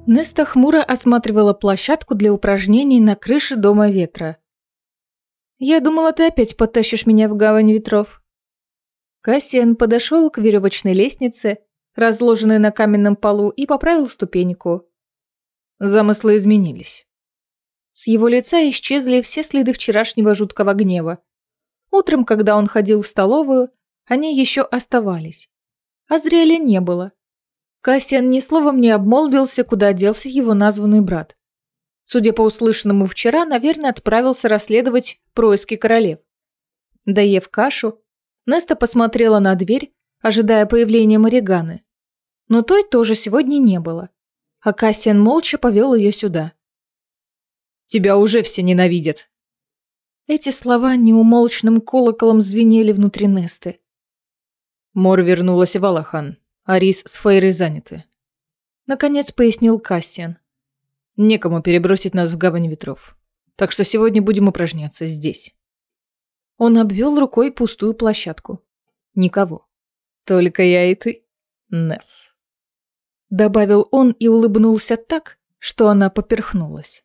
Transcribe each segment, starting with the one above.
Неста хмуро осматривала площадку для упражнений на крыше Дома ветра. «Я думала, ты опять потащишь меня в гавань ветров». Кассиан подошел к веревочной лестнице, разложенной на каменном полу, и поправил ступеньку. Замыслы изменились. С его лица исчезли все следы вчерашнего жуткого гнева. Утром, когда он ходил в столовую, они еще оставались. А Азриэля не было. Кассиан ни словом не обмолвился, куда делся его названный брат. Судя по услышанному вчера, наверное, отправился расследовать происки королев. Доев кашу, Неста посмотрела на дверь, ожидая появления Мариганы. Но той тоже сегодня не было, а Кассиан молча повел ее сюда. «Тебя уже все ненавидят!» Эти слова неумолчным колоколом звенели внутри Несты. Мор вернулась в Алахан, а Рис с Фейрой заняты. Наконец пояснил Кассиан. Некому перебросить нас в гавань ветров. Так что сегодня будем упражняться здесь. Он обвел рукой пустую площадку. Никого. Только я и ты, Несс. Добавил он и улыбнулся так, что она поперхнулась.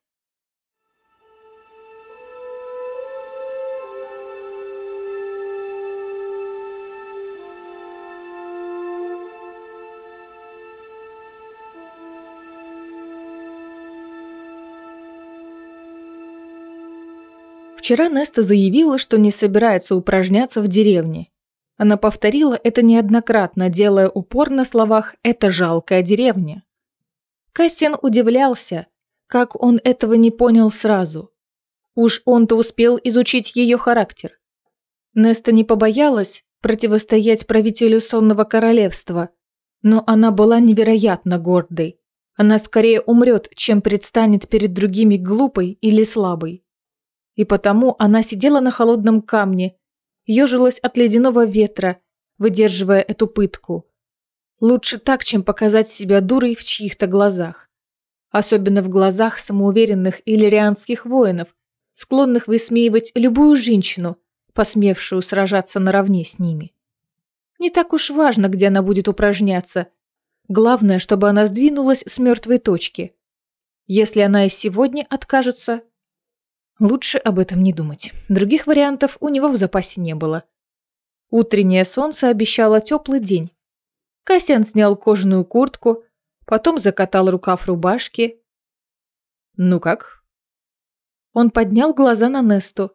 Вчера Неста заявила, что не собирается упражняться в деревне. Она повторила это неоднократно, делая упор на словах «это жалкая деревня». Кассиан удивлялся, как он этого не понял сразу. Уж он-то успел изучить ее характер. Неста не побоялась противостоять правителю сонного королевства, но она была невероятно гордой. Она скорее умрет, чем предстанет перед другими глупой или слабой. И потому она сидела на холодном камне, ежилась от ледяного ветра, выдерживая эту пытку. Лучше так, чем показать себя дурой в чьих-то глазах. Особенно в глазах самоуверенных иллирианских воинов, склонных высмеивать любую женщину, посмевшую сражаться наравне с ними. Не так уж важно, где она будет упражняться. Главное, чтобы она сдвинулась с мертвой точки. Если она и сегодня откажется... Лучше об этом не думать. Других вариантов у него в запасе не было. Утреннее солнце обещало теплый день. Кассиан снял кожаную куртку, потом закатал рукав рубашки. «Ну как?» Он поднял глаза на Несту.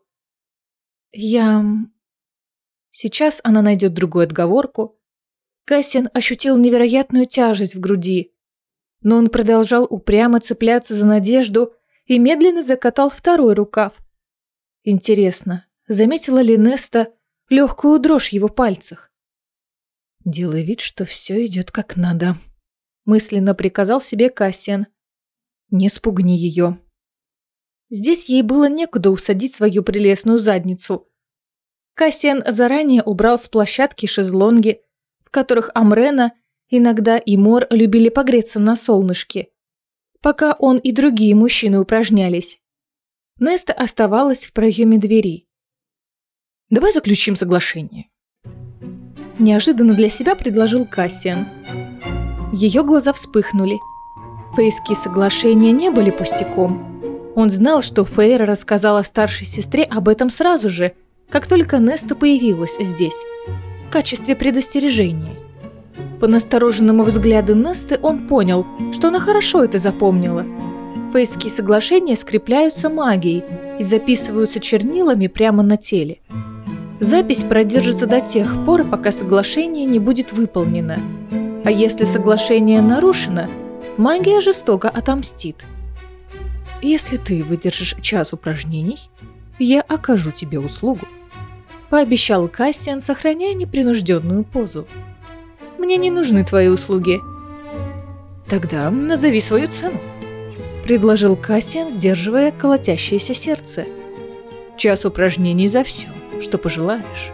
Сейчас она найдет другую отговорку. Кассиан ощутил невероятную тяжесть в груди, но он продолжал упрямо цепляться за надежду и медленно закатал второй рукав. Интересно, заметила ли Неста легкую дрожь в его пальцах? «Делай вид, что все идет как надо», – мысленно приказал себе Кассиан. «Не спугни ее». Здесь ей было некуда усадить свою прелестную задницу. Кассиан заранее убрал с площадки шезлонги, в которых Амрена, иногда и Мор любили погреться на солнышке, пока он и другие мужчины упражнялись. Неста оставалась в проеме двери. «Давай заключим соглашение», – неожиданно для себя предложил Кассиан. Ее глаза вспыхнули. Фейские соглашения не были пустяком. Он знал, что Фейра рассказала старшей сестре об этом сразу же, как только Неста появилась здесь, в качестве предостережения. По настороженному взгляду Несты он понял, что она хорошо это запомнила. Фейские соглашения скрепляются магией и записываются чернилами прямо на теле. Запись продержится до тех пор, пока соглашение не будет выполнено. А если соглашение нарушено, магия жестоко отомстит. «Если ты выдержишь час упражнений, я окажу тебе услугу», – пообещал Кассиан, сохраняя непринужденную позу. «Мне не нужны твои услуги». «Тогда назови свою цену», – предложил Кассиан, сдерживая колотящееся сердце. «Час упражнений за все, что пожелаешь».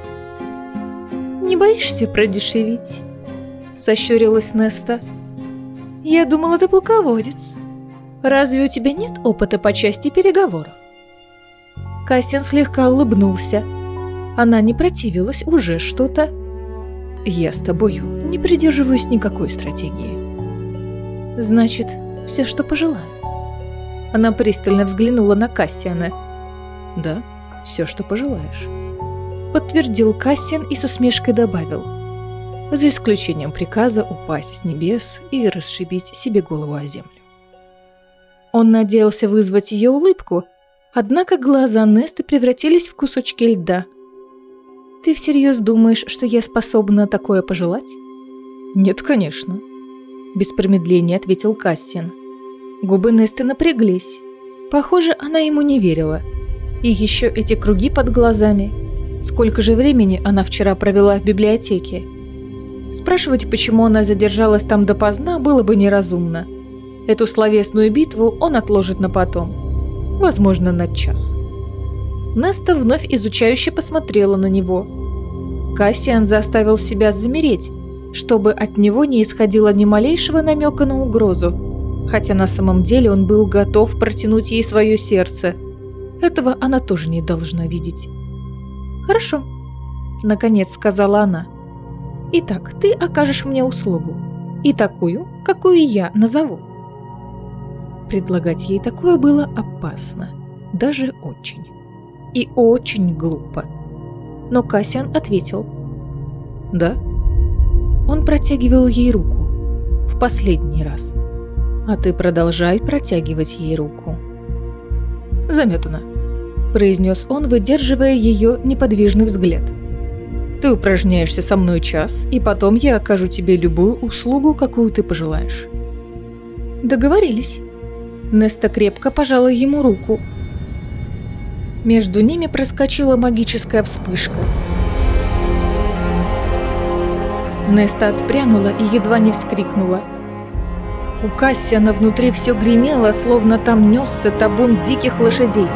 «Не боишься продешевить?» – сощурилась Неста. «Я думала, ты полководец. Разве у тебя нет опыта по части переговоров?» Кассиан слегка улыбнулся. Она не противилась, уже что-то. «Я с тобою не придерживаюсь никакой стратегии». «Значит, Все, что пожелаю». Она пристально взглянула на Кассиана. «Да, все, что пожелаешь», — подтвердил Кассиан и с усмешкой добавил: «за исключением приказа упасть с небес и расшибить себе голову о землю». Он надеялся вызвать ее улыбку, однако глаза Несты превратились в кусочки льда. «Ты всерьез думаешь, что я способна такое пожелать?» «Нет, конечно», — без промедления ответил Кассиан. Губы Несты напряглись. Похоже, она ему не верила. И еще эти круги под глазами. Сколько же времени она вчера провела в библиотеке? Спрашивать, почему она задержалась там допоздна, было бы неразумно. Эту словесную битву он отложит на потом. Возможно, на час. Неста вновь изучающе посмотрела на него. Кассиан заставил себя замереть, чтобы от него не исходило ни малейшего намека на угрозу, хотя на самом деле он был готов протянуть ей свое сердце. Этого она тоже не должна видеть. «Хорошо», — наконец сказала она. «Итак, ты окажешь мне услугу. И такую, какую я назову». Предлагать ей такое было опасно. Даже очень. И очень глупо. Но Кассиан ответил: «Да». Он протягивал ей руку. В последний раз. «А ты продолжай протягивать ей руку». «Заметано», — произнес он, выдерживая ее неподвижный взгляд. «Ты упражняешься со мной час, и потом я окажу тебе любую услугу, какую ты пожелаешь». «Договорились». Неста крепко пожала ему руку. Между ними проскочила магическая вспышка. Неста отпрянула и едва не вскрикнула. У Кассиана внутри все гремело, словно там несся табун диких лошадей.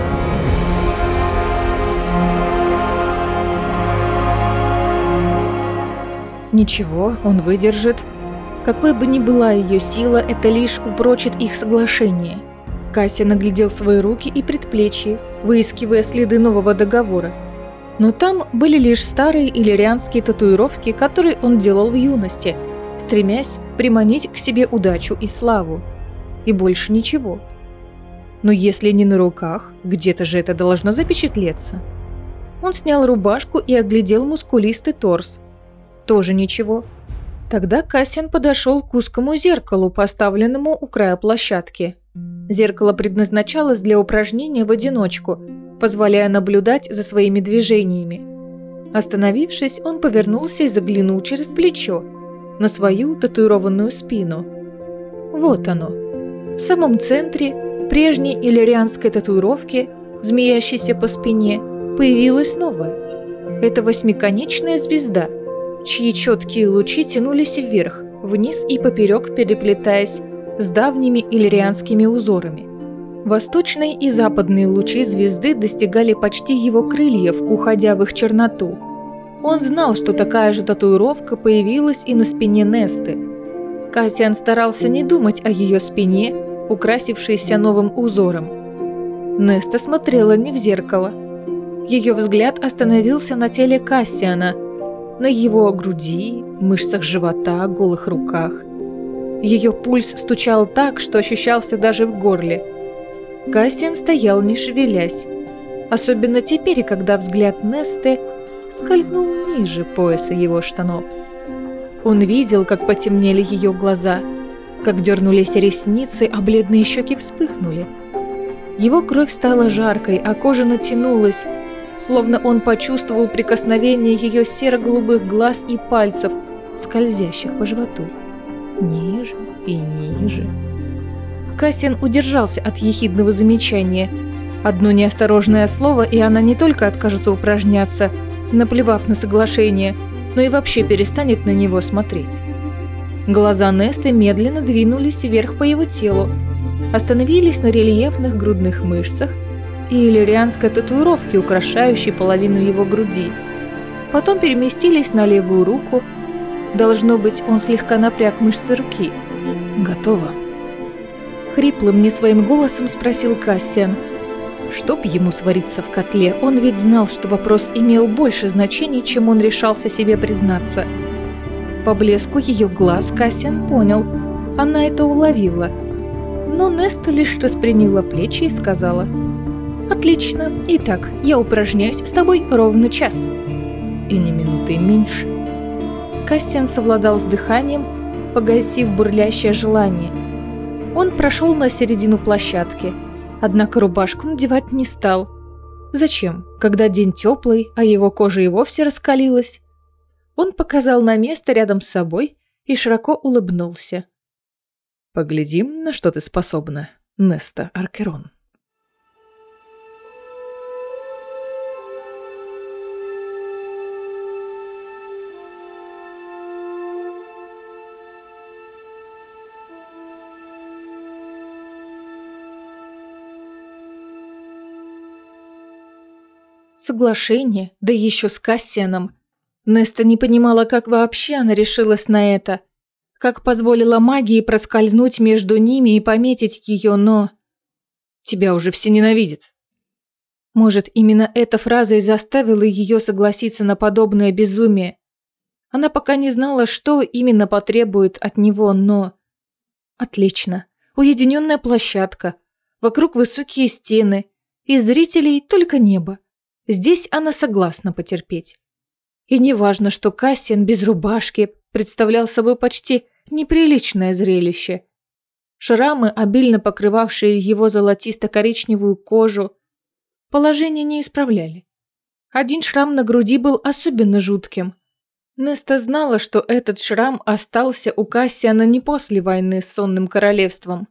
Ничего, он выдержит. Какой бы ни была ее сила, это лишь упрочит их соглашение. Кассиан оглядел свои руки и предплечья, выискивая следы нового договора. Но там были лишь старые иллирианские татуировки, которые он делал в юности, стремясь приманить к себе удачу и славу. И больше ничего. Но если не на руках, где-то же это должно запечатлеться. Он снял рубашку и оглядел мускулистый торс. Тоже ничего. Тогда Кассиан подошел к узкому зеркалу, поставленному у края площадки. Зеркало предназначалось для упражнения в одиночку, позволяя наблюдать за своими движениями. Остановившись, он повернулся и заглянул через плечо на свою татуированную спину. Вот оно. В самом центре прежней иллирианской татуировки, змеящейся по спине, появилась новая. Это восьмиконечная звезда, чьи четкие лучи тянулись вверх, вниз и поперек, переплетаясь с давними иллирианскими узорами. Восточные и западные лучи звезды достигали почти его крыльев, уходя в их черноту. Он знал, что такая же татуировка появилась и на спине Несты. Кассиан старался не думать о ее спине, украсившейся новым узором. Неста смотрела не в зеркало. Ее взгляд остановился на теле Кассиана, на его груди, мышцах живота, голых руках. Ее пульс стучал так, что ощущался даже в горле. Кассиан стоял, не шевелясь, особенно теперь, когда взгляд Несты скользнул ниже пояса его штанов. Он видел, как потемнели ее глаза, как дернулись ресницы, а бледные щеки вспыхнули. Его кровь стала жаркой, а кожа натянулась, словно он почувствовал прикосновение ее серо-голубых глаз и пальцев, скользящих по животу. Ниже и ниже. Кассиан удержался от ехидного замечания. Одно неосторожное слово, и она не только откажется упражняться, наплевав на соглашение, но и вообще перестанет на него смотреть. Глаза Несты медленно двинулись вверх по его телу, остановились на рельефных грудных мышцах и иллирианской татуировке, украшающей половину его груди. Потом переместились на левую руку. Должно быть, он слегка напряг мышцы руки. «Готово», — хриплым не своим голосом спросил Кассиан. Чтоб ему свариться в котле, он ведь знал, что вопрос имел больше значений, чем он решался себе признаться. По блеску ее глаз Кассиан понял, она это уловила. Но Неста лишь распрямила плечи и сказала: «Отлично. Итак, я упражняюсь с тобой ровно час». И ни минуты меньше. Кассиан совладал с дыханием, погасив бурлящее желание. Он прошел на середину площадки, однако рубашку надевать не стал. Зачем, когда день теплый, а его кожа и вовсе раскалилась? Он показал на место рядом с собой и широко улыбнулся. «Поглядим, на что ты способна, Неста Аркерон». Соглашение, да еще с Кассианом. Неста не понимала, как вообще она решилась на это, как позволила магии проскользнуть между ними и пометить ее, но... «Тебя уже все ненавидят». Может, именно эта фраза и заставила ее согласиться на подобное безумие. Она пока не знала, что именно потребует от него, но... Отлично. Уединенная площадка, вокруг высокие стены, и зрителей только небо. Здесь она согласна потерпеть. И неважно, что Кассиан без рубашки представлял собой почти неприличное зрелище. Шрамы, обильно покрывавшие его золотисто-коричневую кожу, положение не исправляли. Один шрам на груди был особенно жутким. Неста знала, что этот шрам остался у Кассиана не после войны с Сонным Королевством.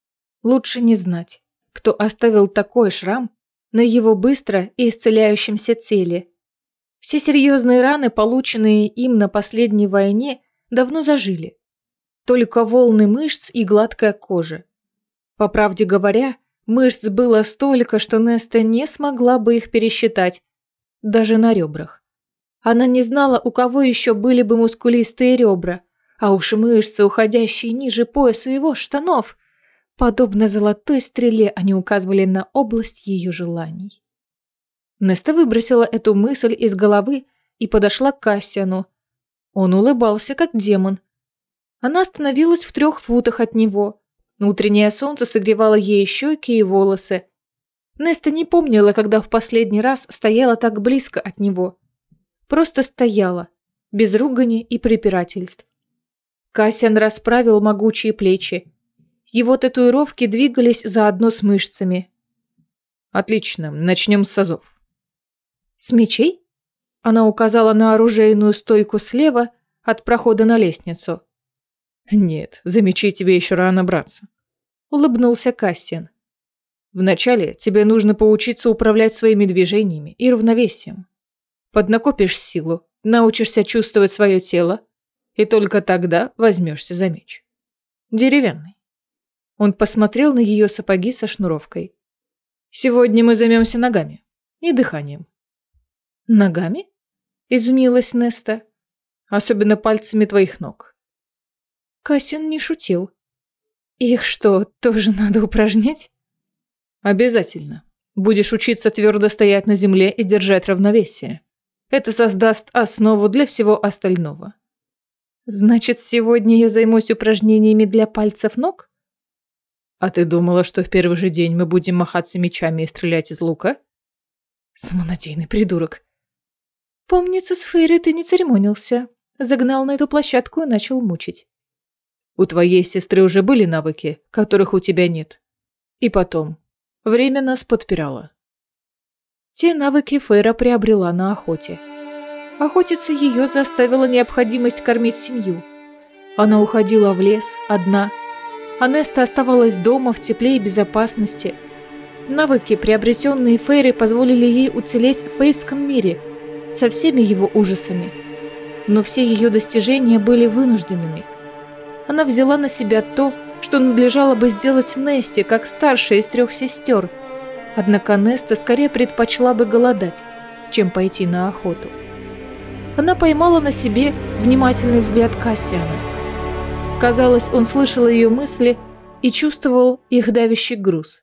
Лучше не знать, кто оставил такой шрам на его быстро исцеляющемся теле. Все серьезные раны, полученные им на последней войне, давно зажили. Только волны мышц и гладкая кожа. По правде говоря, мышц было столько, что Неста не смогла бы их пересчитать, даже на ребрах. Она не знала, у кого еще были бы мускулистые ребра, а уж мышцы, уходящие ниже пояса его штанов. Подобно золотой стреле, они указывали на область ее желаний. Неста выбросила эту мысль из головы и подошла к Кассиану. Он улыбался, как демон. Она остановилась в 3 футах от него. Утреннее солнце согревало ей щеки и волосы. Неста не помнила, когда в последний раз стояла так близко от него. Просто стояла, без ругани и препирательств. Кассиан расправил могучие плечи. Его татуировки двигались заодно с мышцами. «Отлично, начнем с азов». «С мечей?» Она указала на оружейную стойку слева от прохода на лестницу. «Нет, за мечей тебе еще рано браться», — улыбнулся Кассиан. «Вначале тебе нужно поучиться управлять своими движениями и равновесием. Поднакопишь силу, научишься чувствовать свое тело, и только тогда возьмешься за меч. Деревянный». Он посмотрел на ее сапоги со шнуровкой. «Сегодня мы займемся ногами и дыханием». «Ногами?» – изумилась Неста. «Особенно пальцами твоих ног». Кассиан не шутил. «Их что, тоже надо упражнять?» «Обязательно. Будешь учиться твердо стоять на земле и держать равновесие. Это создаст основу для всего остального». «Значит, сегодня я займусь упражнениями для пальцев ног?» «А ты думала, что в первый же день мы будем махаться мечами и стрелять из лука?» Самонадеянный придурок. «Помнится, с Фейрой ты не церемонился. Загнал на эту площадку и начал мучить». «У твоей сестры уже были навыки, которых у тебя нет. И потом, время нас подпирало». Те навыки Фейра приобрела на охоте. Охотиться ее заставила необходимость кормить семью. Она уходила в лес, одна. А Неста оставалась дома в тепле и безопасности. Навыки, приобретенные Фейрой, позволили ей уцелеть в фейском мире со всеми его ужасами. Но все ее достижения были вынужденными. Она взяла на себя то, что надлежало бы сделать Несте, как старшая из 3 сестер. Однако Неста скорее предпочла бы голодать, чем пойти на охоту. Она поймала на себе внимательный взгляд Кассиана. Казалось, он слышал ее мысли и чувствовал их давящий груз.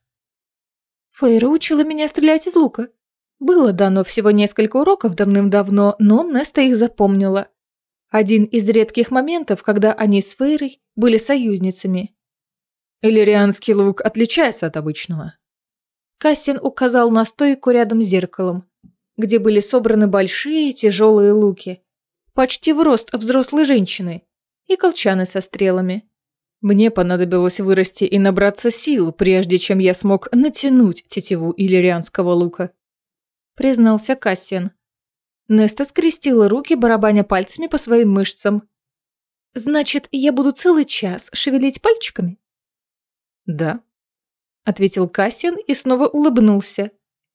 «Фейра учила меня стрелять из лука. Было дано всего несколько уроков давным-давно, но Неста их запомнила. Один из редких моментов, когда они с Фейрой были союзницами. Иллирианский лук отличается от обычного. Кассиан указал на стойку рядом с зеркалом, где были собраны большие тяжелые луки, почти в рост взрослой женщины, и колчаны со стрелами. Мне понадобилось вырасти и набраться сил, прежде чем я смог натянуть тетиву иллирианского лука, признался Кассиан. Неста скрестила руки, барабаня пальцами по своим мышцам. «Значит, я буду целый час шевелить пальчиками?» «Да», — ответил Кассиан и снова улыбнулся.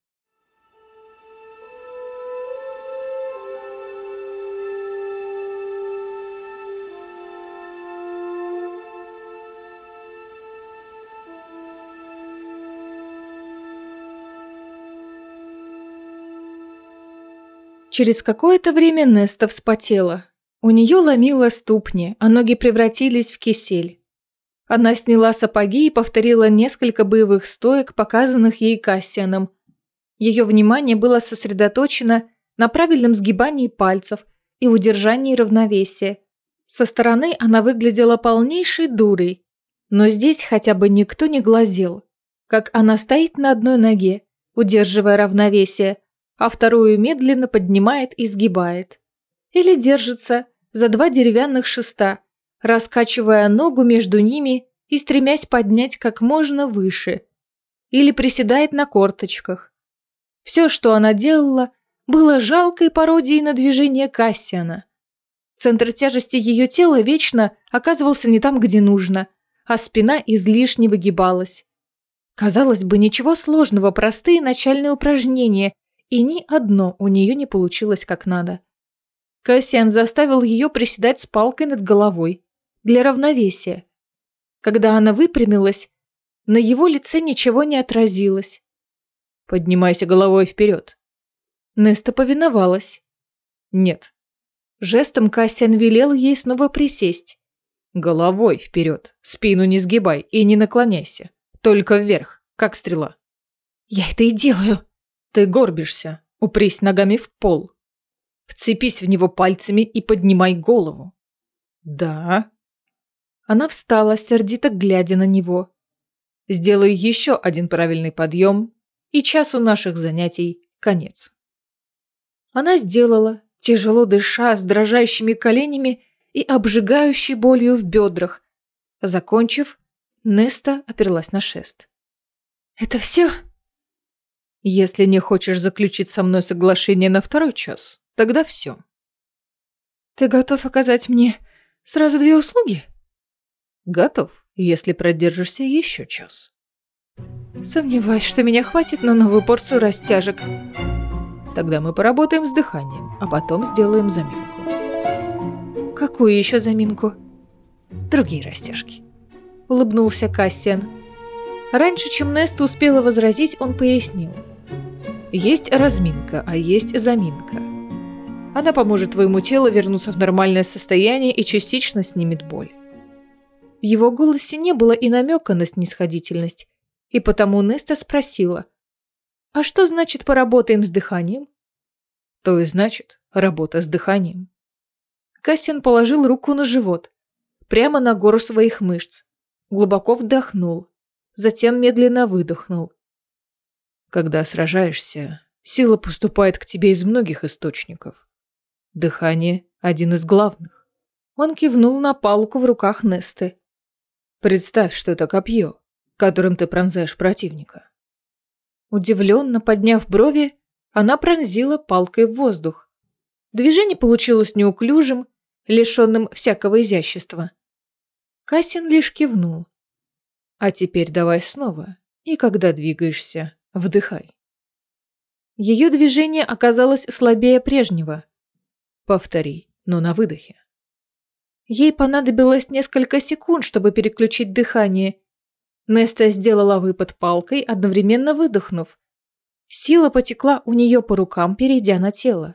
Через какое-то время Неста вспотела. У нее ломило ступни, а ноги превратились в кисель. Она сняла сапоги и повторила несколько боевых стоек, показанных ей Кассианом. Ее внимание было сосредоточено на правильном сгибании пальцев и удержании равновесия. Со стороны она выглядела полнейшей дурой, но здесь хотя бы никто не глазел, как она стоит на одной ноге, удерживая равновесие, а вторую медленно поднимает и сгибает. Или держится за два деревянных шеста, раскачивая ногу между ними и стремясь поднять как можно выше. Или приседает на корточках. Все, что она делала, было жалкой пародией на движение Кассиана. Центр тяжести ее тела вечно оказывался не там, где нужно, а спина излишне выгибалась. Казалось бы, ничего сложного, простые начальные упражнения, и ни одно у нее не получилось как надо. Кассиан заставил ее приседать с палкой над головой для равновесия. Когда она выпрямилась, на его лице ничего не отразилось. «Поднимайся головой вперед». Неста повиновалась. «Нет». Жестом Кассиан велел ей снова присесть. «Головой вперед, спину не сгибай и не наклоняйся. Только вверх, как стрела». «Я это и делаю». «Ты горбишься, упрись ногами в пол. Вцепись в него пальцами и поднимай голову». «Да». Она встала, сердито глядя на него. «Сделай еще один правильный подъем, и часу наших занятий конец». Она сделала, тяжело дыша, с дрожащими коленями и обжигающей болью в бедрах. Закончив, Неста оперлась на шест. «Это все?» «Если не хочешь заключить со мной соглашение на второй час, тогда все». «Ты готов оказать мне сразу две услуги?» «Готов, если продержишься еще час». «Сомневаюсь, что меня хватит на новую порцию растяжек». «Тогда мы поработаем с дыханием, а потом сделаем заминку». «Какую еще заминку?» «Другие растяжки», — улыбнулся Кассиан. Раньше, чем Неста успела возразить, он пояснил. «Есть разминка, а есть заминка. Она поможет твоему телу вернуться в нормальное состояние и частично снимет боль». В его голосе не было и намека на снисходительность, и потому Неста спросила: «А что значит поработаем с дыханием?» «То и значит работа с дыханием». Кассиан положил руку на живот, прямо на гору своих мышц, глубоко вдохнул, затем медленно выдохнул. Когда сражаешься, сила поступает к тебе из многих источников. Дыхание – один из главных. Он кивнул на палку в руках Несты. Представь, что это копье, которым ты пронзаешь противника. Удивленно подняв брови, она пронзила палкой в воздух. Движение получилось неуклюжим, лишенным всякого изящества. Кассиан лишь кивнул. А теперь давай снова, и когда двигаешься, вдыхай. Ее движение оказалось слабее прежнего. Повтори, но на выдохе. Ей понадобилось несколько секунд, чтобы переключить дыхание. Неста сделала выпад палкой, одновременно выдохнув. Сила потекла у нее по рукам, перейдя на тело.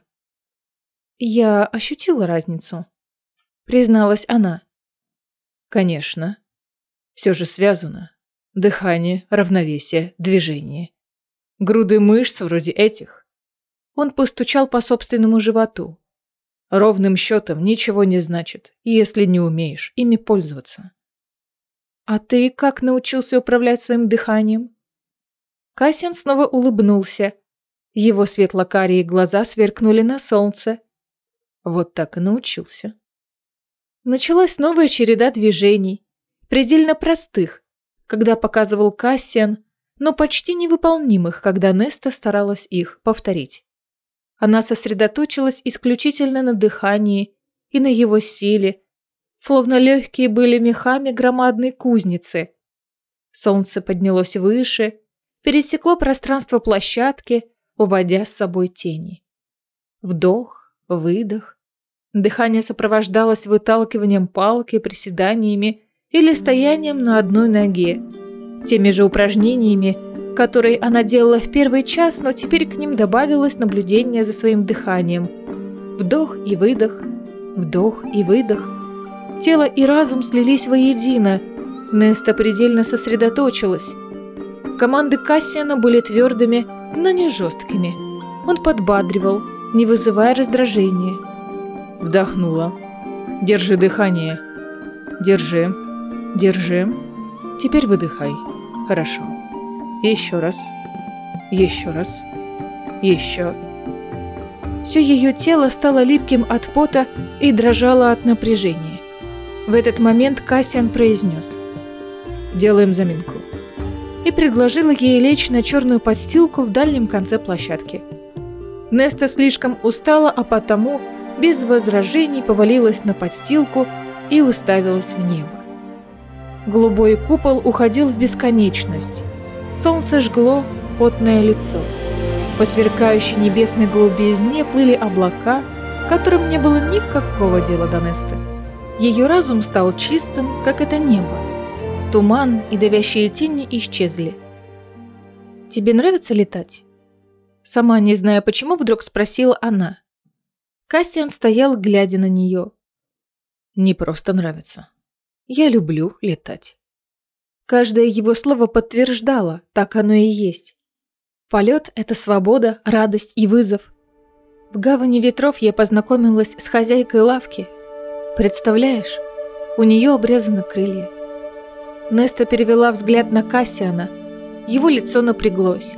«Я ощутила разницу», — призналась она. «Конечно. Все же связано. Дыхание, равновесие, движение. Груды мышц вроде этих». Он постучал по собственному животу. Ровным счетом ничего не значит, если не умеешь ими пользоваться. А ты как научился управлять своим дыханием? Кассиан снова улыбнулся. Его светло-карие глаза сверкнули на солнце. Вот так и научился. Началась новая череда движений, предельно простых, когда показывал Кассиан, но почти невыполнимых, когда Неста старалась их повторить. Она сосредоточилась исключительно на дыхании и на его силе, словно легкие были мехами громадной кузницы. Солнце поднялось выше, пересекло пространство площадки, уводя с собой тени. Вдох, выдох. Дыхание сопровождалось выталкиванием палки, приседаниями или стоянием на одной ноге, теми же упражнениями, которые она делала в первый час, но теперь к ним добавилось наблюдение за своим дыханием. Вдох и выдох, вдох и выдох. Тело и разум слились воедино. Неста предельно сосредоточилась. Команды Кассиана были твердыми, но не жесткими. Он подбадривал, не вызывая раздражения. Вдохнула. Держи дыхание. Держи. Держи. Теперь выдыхай. Хорошо. Еще раз. Еще раз. Еще. Все ее тело стало липким от пота и дрожало от напряжения. В этот момент Кассиан произнес: «Делаем заминку». И предложил ей лечь на черную подстилку в дальнем конце площадки. Неста слишком устала, а потому без возражений повалилась на подстилку и уставилась в небо. Голубой купол уходил в бесконечность. Солнце жгло потное лицо. По сверкающей небесной голубизне плыли облака, которым не было никакого дела до Несты. Ее разум стал чистым, как это небо. Туман и давящие тени исчезли. «Тебе нравится летать?» Сама не зная почему, вдруг спросила она. Кассиан стоял, глядя на нее. «Не просто нравится. Я люблю летать». Каждое его слово подтверждало, так оно и есть. Полет – это свобода, радость и вызов. В гавани ветров я познакомилась с хозяйкой лавки. Представляешь, у нее обрезаны крылья. Неста перевела взгляд на Кассиана. Его лицо напряглось.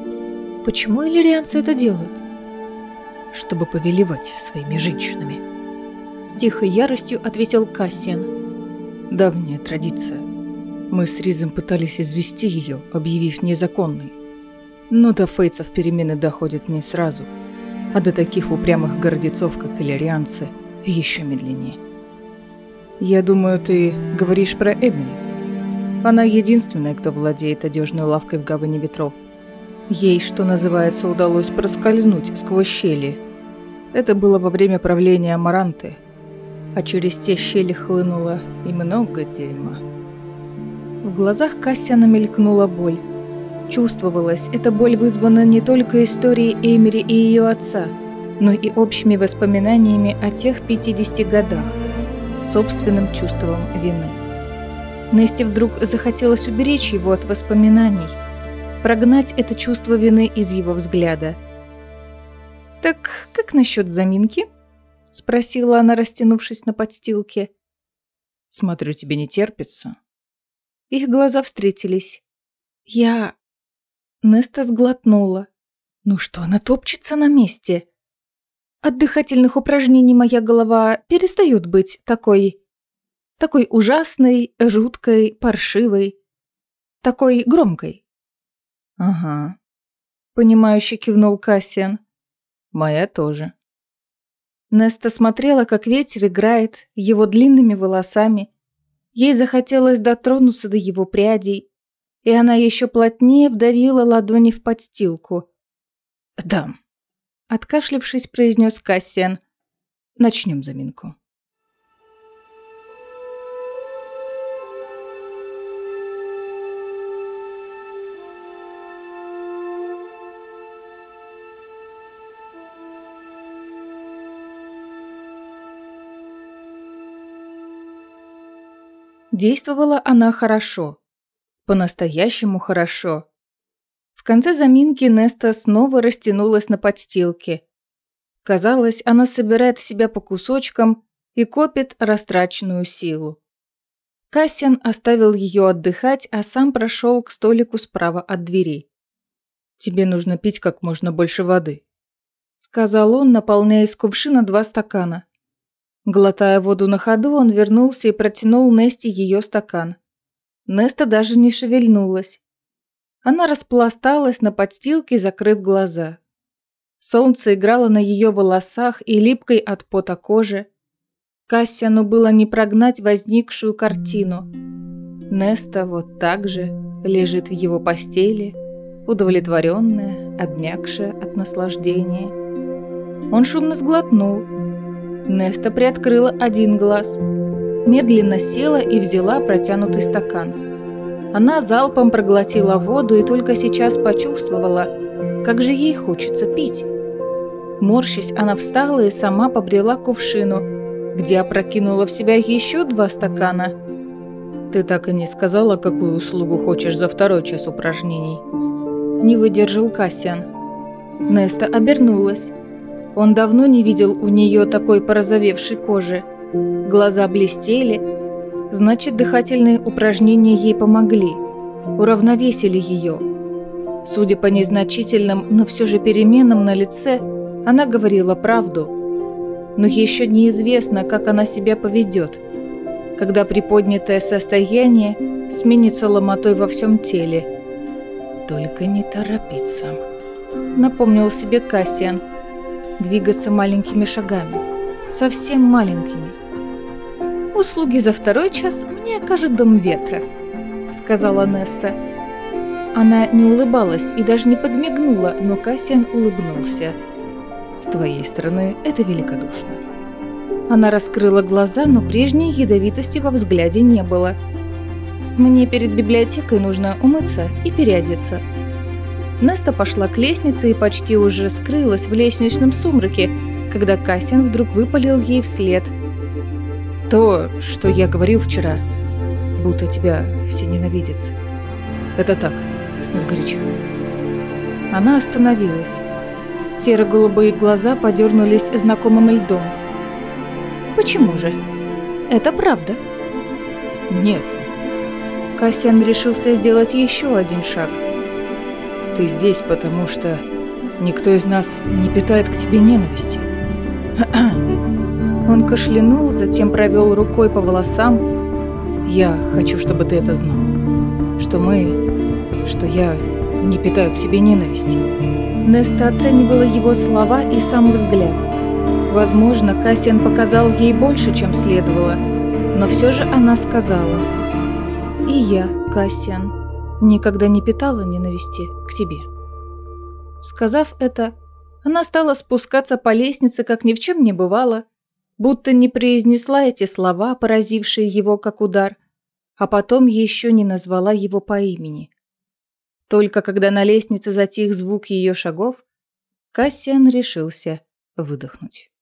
Почему иллирианцы это делают? Чтобы повелевать своими женщинами. С тихой яростью ответил Кассиан. Давняя традиция. Мы с Ризом пытались извести ее, объявив незаконной. Но до фейцев перемены доходят не сразу, а до таких упрямых гордецов, как иллирианцы, еще медленнее. Я думаю, ты говоришь про Эмили. Она единственная, кто владеет одежной лавкой в гавани ветров. Ей, что называется, удалось проскользнуть сквозь щели. Это было во время правления Амаранты, а через те щели хлынуло и много дерьма. В глазах Кассиана мелькнула боль. Чувствовалось, эта боль вызвана не только историей Эмери и ее отца, но и общими воспоминаниями о тех 50 годах, собственным чувством вины. Несте вдруг захотелось уберечь его от воспоминаний, прогнать это чувство вины из его взгляда. «Так как насчет заминки?» – спросила она, растянувшись на подстилке. «Смотрю, тебе не терпится». Их глаза встретились. Неста сглотнула. Ну что она топчется на месте? От дыхательных упражнений моя голова перестает быть такой ужасной, жуткой, паршивой, такой громкой. «Ага», — понимающе кивнул Кассиан. «Моя тоже». Неста смотрела, как ветер играет его длинными волосами. Ей захотелось дотронуться до его прядей, и она еще плотнее вдавила ладони в подстилку. «Да», — откашлившись, произнес Кассиан. «Начнем заминку». Действовала она хорошо. По-настоящему хорошо. В конце заминки Неста снова растянулась на подстилке. Казалось, она собирает себя по кусочкам и копит растраченную силу. Кассиан оставил ее отдыхать, а сам прошел к столику справа от дверей. «Тебе нужно пить как можно больше воды», — сказал он, наполняя из кувшина 2 стакана. Глотая воду на ходу, он вернулся и протянул Несте ее стакан. Неста даже не шевельнулась. Она распласталась на подстилке, закрыв глаза. Солнце играло на ее волосах и липкой от пота кожи. Кассиану было не прогнать возникшую картину. Неста вот так же лежит в его постели, удовлетворенная, обмякшая от наслаждения. Он шумно сглотнул. Неста приоткрыла один глаз, медленно села и взяла протянутый стакан. Она залпом проглотила воду и только сейчас почувствовала, как же ей хочется пить. Морщась, она встала и сама побрела к кувшину, где опрокинула в себя еще 2 стакана. «Ты так и не сказала, какую услугу хочешь за 2-й час упражнений?» Не выдержал Кассиан. Неста обернулась. Он давно не видел у нее такой порозовевшей кожи. Глаза блестели. Значит, дыхательные упражнения ей помогли, уравновесили ее. Судя по незначительным, но все же переменам на лице, она говорила правду. Но еще неизвестно, как она себя поведет, когда приподнятое состояние сменится ломотой во всем теле. «Только не торопиться», — напомнил себе Кассиан. Двигаться маленькими шагами, совсем маленькими. «Услуги за 2-й час мне окажет Дом Ветра», — сказала Неста. Она не улыбалась и даже не подмигнула, но Кассиан улыбнулся. «С твоей стороны это великодушно». Она раскрыла глаза, но прежней ядовитости во взгляде не было. «Мне перед библиотекой нужно умыться и переодеться». Неста пошла к лестнице и почти уже скрылась в лестничном сумраке, когда Кассиан вдруг выпалил ей вслед. «То, что я говорил вчера, будто тебя все ненавидят. Это так, сгоряча». Она остановилась. Серо-голубые глаза подернулись знакомым льдом. «Почему же? Это правда?» «Нет». Кассиан решился сделать еще один шаг. «Ты здесь, потому что никто из нас не питает к тебе ненависти». Он кашлянул, затем провел рукой по волосам. «Я хочу, чтобы ты это знал. Что я не питаю к тебе ненависти». Неста оценивала его слова и сам взгляд. Возможно, Кассиан показал ей больше, чем следовало, но все же она сказала: «И я, Кассиан, никогда не питала ненависти к тебе». Сказав это, она стала спускаться по лестнице, как ни в чем не бывало, будто не произнесла эти слова, поразившие его как удар, а потом еще не назвала его по имени. Только когда на лестнице затих звук ее шагов, Кассиан решился выдохнуть.